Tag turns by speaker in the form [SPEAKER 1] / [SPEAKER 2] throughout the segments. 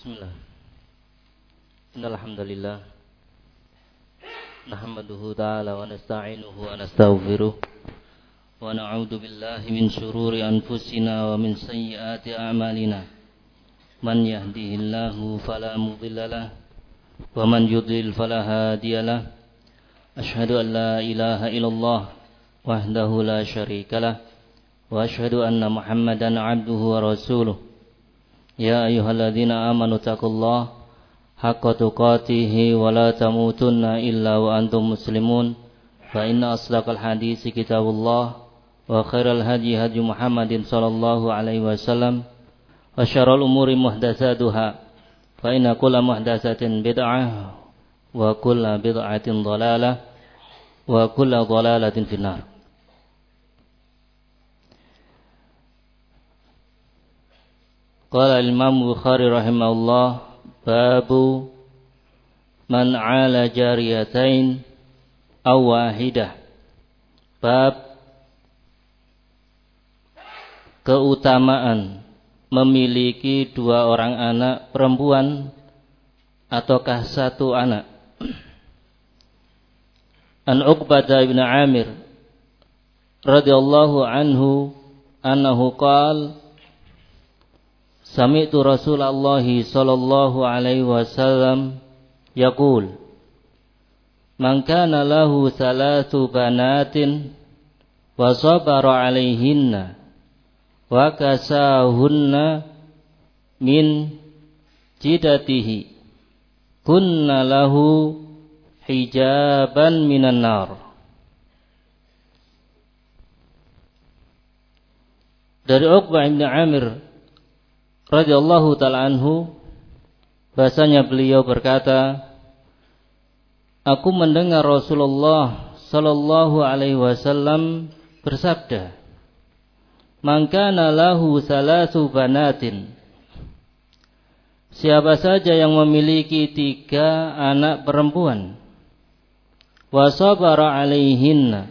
[SPEAKER 1] Bismillah. Innal hamdalillah nahmaduhu ta'ala wa nasta'inuhu wa nastaghfiruh wa na'udzu billahi min shururi anfusina wa min sayyiati a'malina. Man yahdihillahu fala mudhillalah wa man yudlil fala hadiyalah. Asyhadu an la ilaha illallah wahdahu la syarikalah wa asyhadu anna Muhammadan 'abduhu wa rasuluh. Ya ayyuhalladzina amanu taqullaha haqqa tuqatih wa la tamutunna illa wa antum muslimun. Fa inna asdaqal haditsi kitabullah wa khairal hadyi hadyu Muhammadin sallallahu alaihi wasallam wa syarrul umuri muhdatsatuha fa inna kulla muhdatsatin bid'ah wa kulla bid'atin dhalalah wa kulla dhalalatin finnar. Qala al-Imam Bukhari rahimahullah, babu man 'ala jariyatain aw wahidah. Bab keutamaan memiliki dua orang anak perempuan ataukah satu anak. An Uqbah bin Amir radhiyallahu anhu annahu qala Sami'tu Rasulullah sallallahu alaihi wasallam yaqul Man kana lahu thalathu banatin wa sabara alaihinna wa kasahunna min jidatihi kunna lahu hijaban minan nar. Dari Uqbah bin Amir radhiyallahu ta'ala anhu, bahasanya beliau berkata, aku mendengar Rasulullah sallallahu alaihi wasallam bersabda, man kana lahu thalathu banatin, siapa saja yang memiliki 3 anak perempuan, wa sabara alaihinna,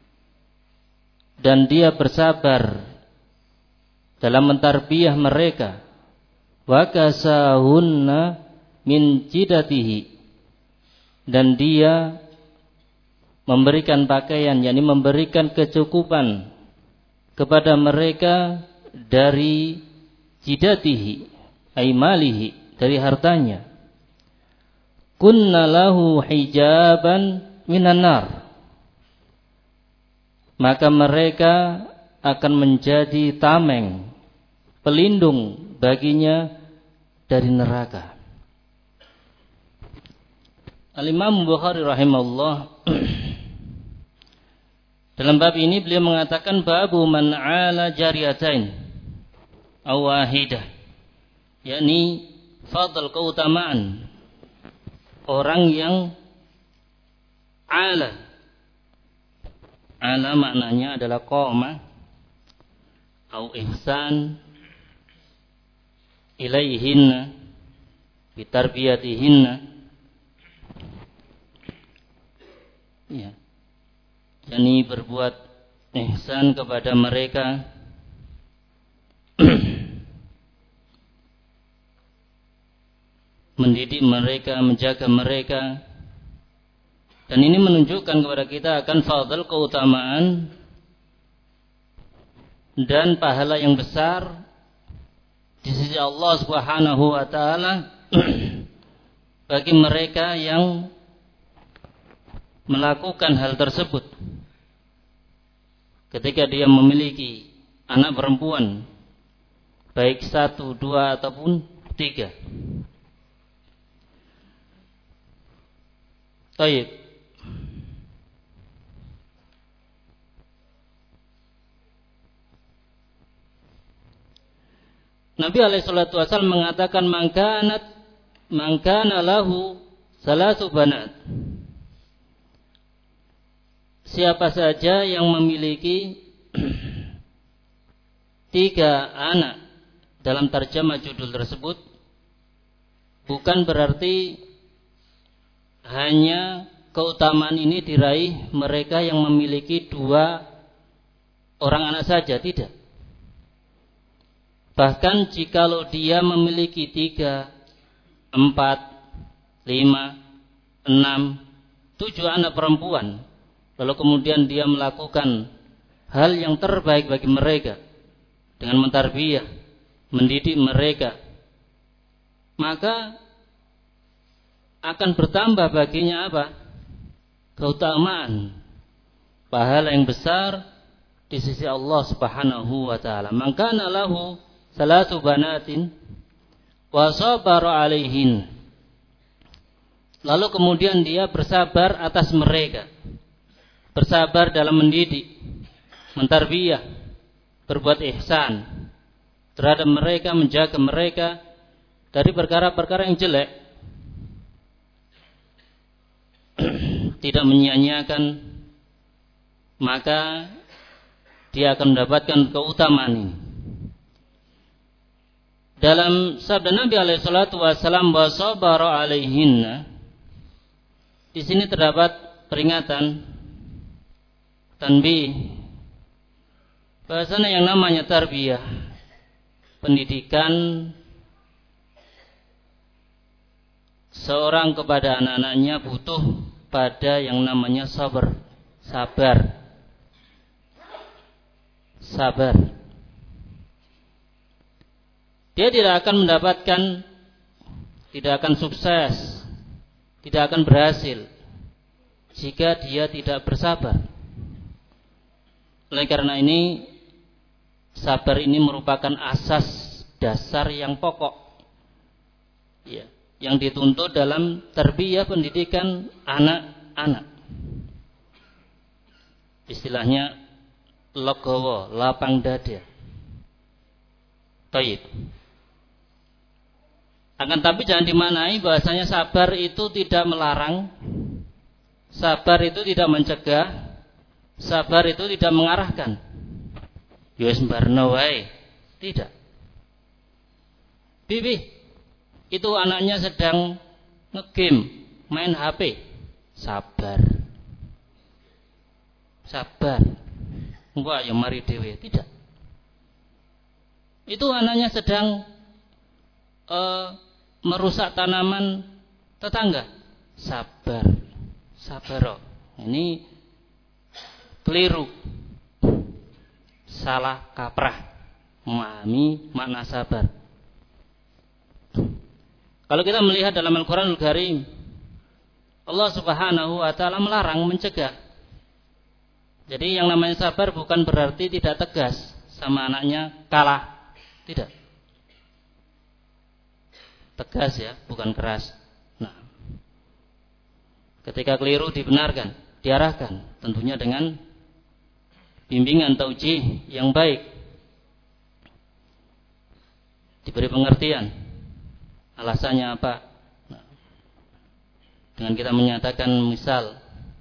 [SPEAKER 1] dan dia bersabar dalam mentarbiyah mereka, wa kasahunna min jidatihi, dan dia memberikan pakaian, yakni memberikan kecukupan kepada mereka dari jidatihi ay malihi, dari hartanya, kunna lahu hijaban minan nar, maka mereka akan menjadi tameng, pelindung baginya dari neraka. Al-Imam Bukhari rahimahullah dalam bab ini beliau mengatakan babu man 'ala jariyatain aw wahidah, yakni fadl, keutamaan orang yang 'ala maknanya adalah qoma au ihsan ilaihinna bitarbiyatihinna, ya, yakni berbuat ihsan kepada mereka mendidik mereka, menjaga mereka. Dan ini menunjukkan kepada kita akan fadl, keutamaan dan pahala yang besar di sisi Allah Subhanahu wa taala bagi mereka yang melakukan hal tersebut. Ketika dia memiliki anak perempuan, baik 1, 2 ataupun 3. Baik. Nabi alaihi salatu wasallam mengatakan man kana lahu salasu banat, siapa saja yang memiliki 3 anak. Dalam terjemah judul tersebut bukan berarti hanya keutamaan ini diraih mereka yang memiliki 2 orang anak saja, tidak. Bahkan jikalau dia memiliki 3 4, 5, 6, 7 anak perempuan, lalu kemudian dia melakukan hal yang terbaik bagi mereka dengan mentarbiyah, mendidik mereka, maka akan bertambah baginya apa? Keutamaan, pahala yang besar di sisi Allah Subhanahu wa taala. Maka lahu salatu banatin wa sabara alaihin. Lalu kemudian dia bersabar atas mereka. Bersabar dalam mendidik, mentarbiyah, berbuat ihsan terhadap mereka, menjaga mereka dari perkara-perkara yang jelek. Tidak menyia-nyiakan, maka dia akan mendapatkan keutamaan ini. Dalam sabda Nabi alaihi salatu wasallam, wa sabara alaihinna, di sini terdapat peringatan, tanbih, bahasanya yang namanya tarbiyah, pendidikan seorang kepada anak-anaknya butuh pada yang namanya sabar. Dia tidak akan mendapatkan, tidak akan sukses, tidak akan berhasil jika dia tidak bersabar. Oleh karena ini, sabar ini merupakan asas dasar yang pokok, ya, yang dituntut dalam tarbiyah pendidikan anak-anak. Istilahnya logowo, lapang dada. Taib. Akan tapi jangan dimaknai bahasanya sabar itu tidak melarang, sabar itu tidak mencegah, sabar itu tidak mengarahkan. Ya sembarno wae. Tidak. Bibi, itu anaknya sedang ngegame, main HP. Sabar. Enggak, ya mari dewe. Tidak. Itu anaknya sedang merusak tanaman tetangga. Sabar. Ini keliru. Salah kaprah. Memahami makna sabar. Kalau kita melihat dalam Al-Quranul Karim, Allah Subhanahu wa taala melarang, mencegah. Jadi yang namanya sabar bukan berarti tidak tegas sama anaknya, kalah. Tidak. Tegas ya, bukan keras. Nah, ketika keliru dibenarkan, diarahkan, tentunya dengan bimbingan taujih yang baik. Diberi pengertian. Alasannya apa? Nah, dengan kita menyatakan misal,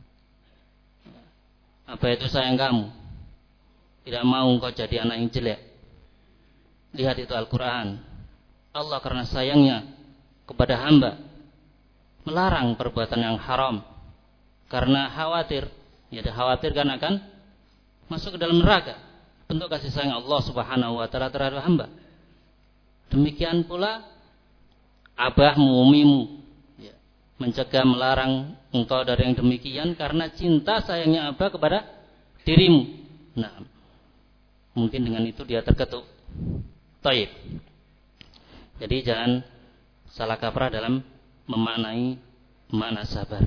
[SPEAKER 1] apa itu sayang kamu? Tidak mau engkau jadi anak yang jelek. Lihat itu Al-Quran. Allah karena sayangnya kepada hamba melarang perbuatan yang haram karena khawatir, ya dikhawatirkan akan masuk ke dalam neraka. Bentuk kasih sayang Allah Subhanahu wa taala terhadap hamba. Demikian pula abahmu, umimu, ya, mencegah, melarang engkau dari yang demikian karena cinta sayangnya abah kepada dirimu. Nah, mungkin dengan itu dia terketuk. Taib. Jadi jangan salah kaprah dalam memaknai makna sabar.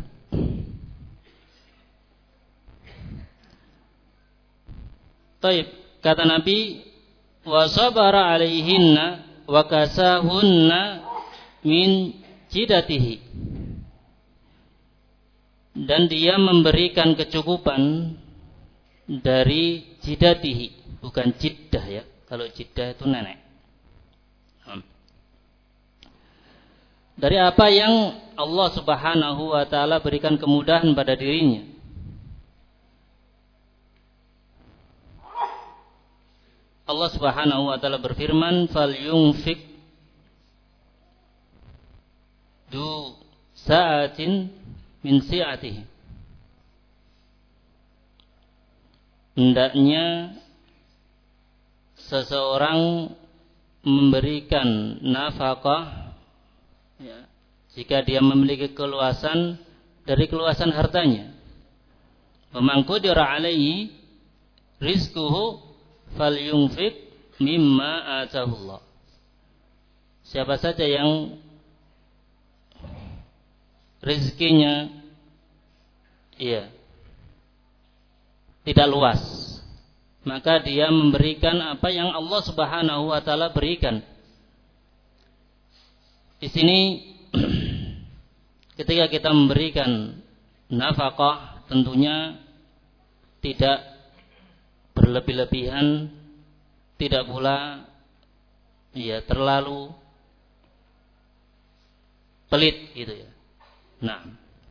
[SPEAKER 1] Taib, kata Nabi, wa sabara alaihinna wa kasahunna min jidatihi, dan dia memberikan kecukupan dari jidatihi, bukan jiddah ya. Kalau jiddah itu nenek. Dari apa yang Allah Subhanahu wa taala berikan kemudahan pada dirinya. Allah Subhanahu wa taala berfirman, "Falyunfik du sa'atin min si'atihi." Hendaknya seseorang memberikan nafkah, ya, jika dia memiliki keluasan dari keluasan hartanya. Faman qudira alaihi rizquhu falyunfiq mimma atahullah. Siapa saja yang rezekinya tidak luas, maka dia memberikan apa yang Allah Subhanahu wa taala berikan. Di sini ketika kita memberikan nafkah, tentunya tidak berlebih-lebihan, tidak pula terlalu pelit gitu ya. Nah,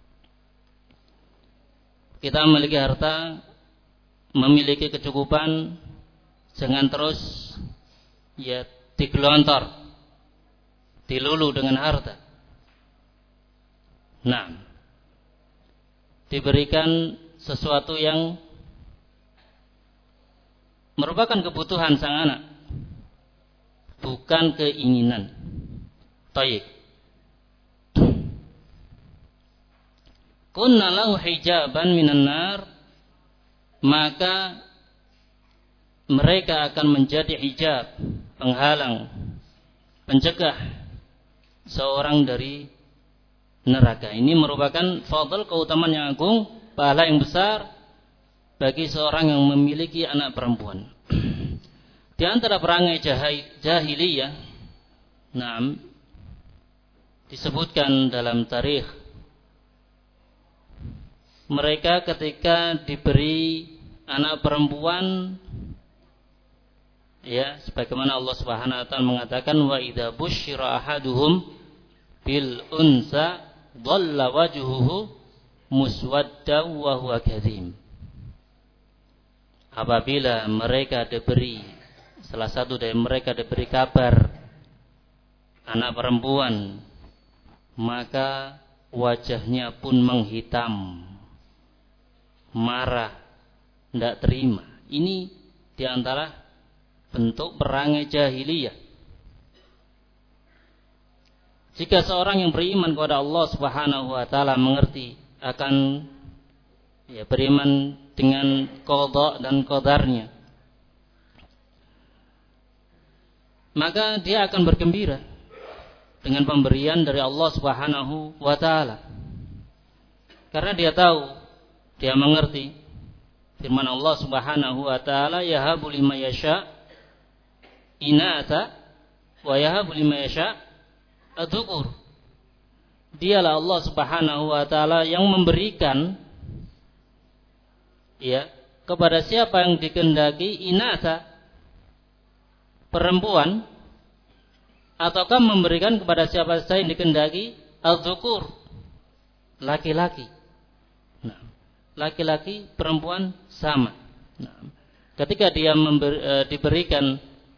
[SPEAKER 1] kita memiliki harta, memiliki kecukupan, jangan terus digelontor, dilulu dengan harta. Nah, diberikan sesuatu yang merupakan kebutuhan sang anak, bukan keinginan. Tayyib. Kunna lahu hijaban minan nar, maka mereka akan menjadi hijab, penghalang, pencegah seorang dari neraka. Ini merupakan fadl, keutamaan yang agung, pahala yang besar bagi seorang yang memiliki anak perempuan. Di antara perangai jahiliyah, disebutkan dalam tarikh, mereka ketika diberi anak perempuan, sebagaimana Allah Subhanahu wa taala mengatakan, wa idza busyira ahaduhum bil unsa dhalla wajhuhu muswadda wa huwa kadhim. Apabila mereka diberi, salah satu dari mereka diberi kabar anak perempuan, maka wajahnya pun menghitam, marah, tidak terima. Ini diantara bentuk perangai jahiliyah. Jika seorang yang beriman kepada Allah Subhanahu wa taala mengerti akan beriman dengan qada dan qadarnya, maka dia akan bergembira dengan pemberian dari Allah Subhanahu wa taala. Karena dia tahu, dia mengerti firman Allah Subhanahu wa taala, yahabu liman yasha inatha wa yahabu liman yasha adzukur. Dialah Allah Subhanahu wa taala yang memberikan kepada siapa yang dikehendaki inatha, perempuan, ataukah memberikan kepada siapa saja yang dikehendaki adzukur, laki-laki. Laki-laki, perempuan sama. Ketika dia diberikan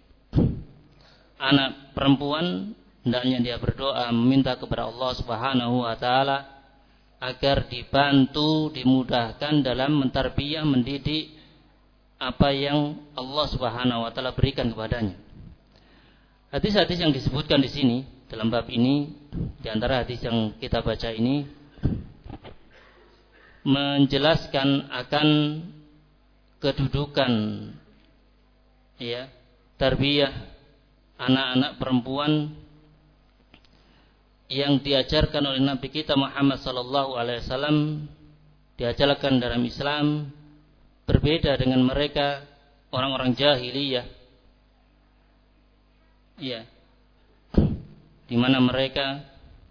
[SPEAKER 1] anak perempuan, hendaknya dia berdoa meminta kepada Allah Subhanahu wa taala agar dibantu, dimudahkan dalam mentarbiyah, mendidik apa yang Allah Subhanahu wa taala berikan kepadanya. Hadis-hadis yang disebutkan di sini dalam bab ini, di antara hadis yang kita baca ini, menjelaskan akan kedudukan tarbiyah anak-anak perempuan yang diajarkan oleh Nabi kita Muhammad sallallahu alaihi wasallam, diajarkan dalam Islam, berbeda dengan mereka orang-orang jahiliyah, di mana mereka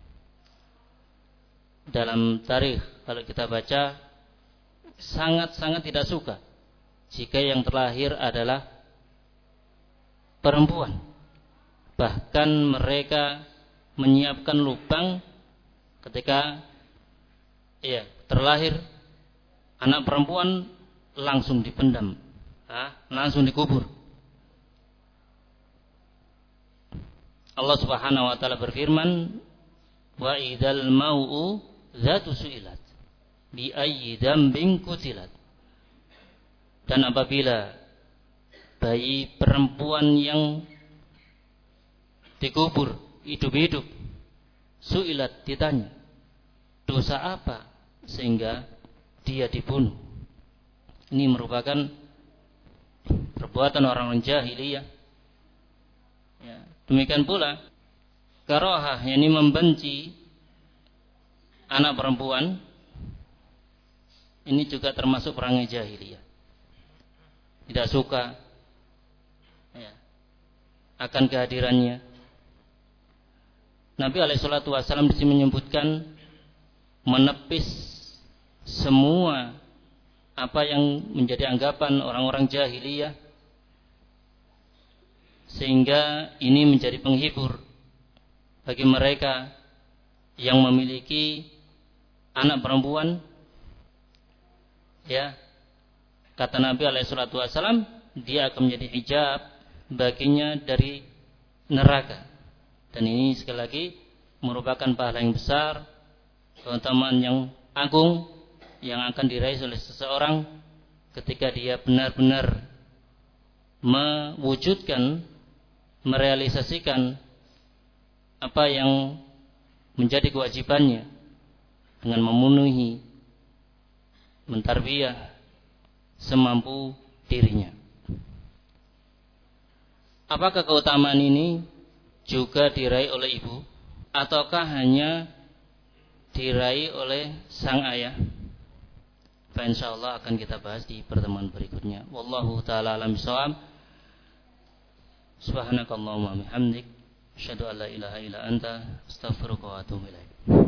[SPEAKER 1] dalam tarikh, kalau kita baca, sangat-sangat tidak suka jika yang terlahir adalah perempuan. Bahkan mereka menyiapkan lubang ketika terlahir anak perempuan, langsung dipendam, langsung dikubur. Allah Subhanahu wa taala berfirman, wa idzal mau'u zatu su'ilat bi ayyi dzambin qutilat. Dan apabila bayi perempuan yang dikubur hidup-hidup, Su'ilat, ditanya, dosa apa sehingga dia dibunuh? Ini merupakan perbuatan orang-orang jahiliyah. Ya, demikian pula karohah, yakni membenci anak perempuan, ini juga termasuk perangai jahiliyah. Tidak suka ya, akan kehadirannya. Nabi SAW di sini menyebutkan menepis semua apa yang menjadi anggapan orang-orang jahiliyah, sehingga ini menjadi penghibur bagi mereka yang memiliki anak perempuan. Ya, kata Nabi SAW, dia akan menjadi hijab baginya dari neraka. Dan ini sekali lagi merupakan pahala yang besar, keutamaan yang agung yang akan diraih oleh seseorang ketika dia benar-benar mewujudkan, merealisasikan apa yang menjadi kewajibannya dengan memenuhi, mentarbiyah semampu dirinya. Apakah keutamaan ini juga diraih oleh ibu ataukah hanya diraih oleh sang ayah? Insyaallah akan kita bahas di pertemuan berikutnya. Wallahu taala alam bisawab. Subhanakallahumma bihamdik, asyhadu an la ilaha illa anta, astaghfiruka wa atubu ilaik.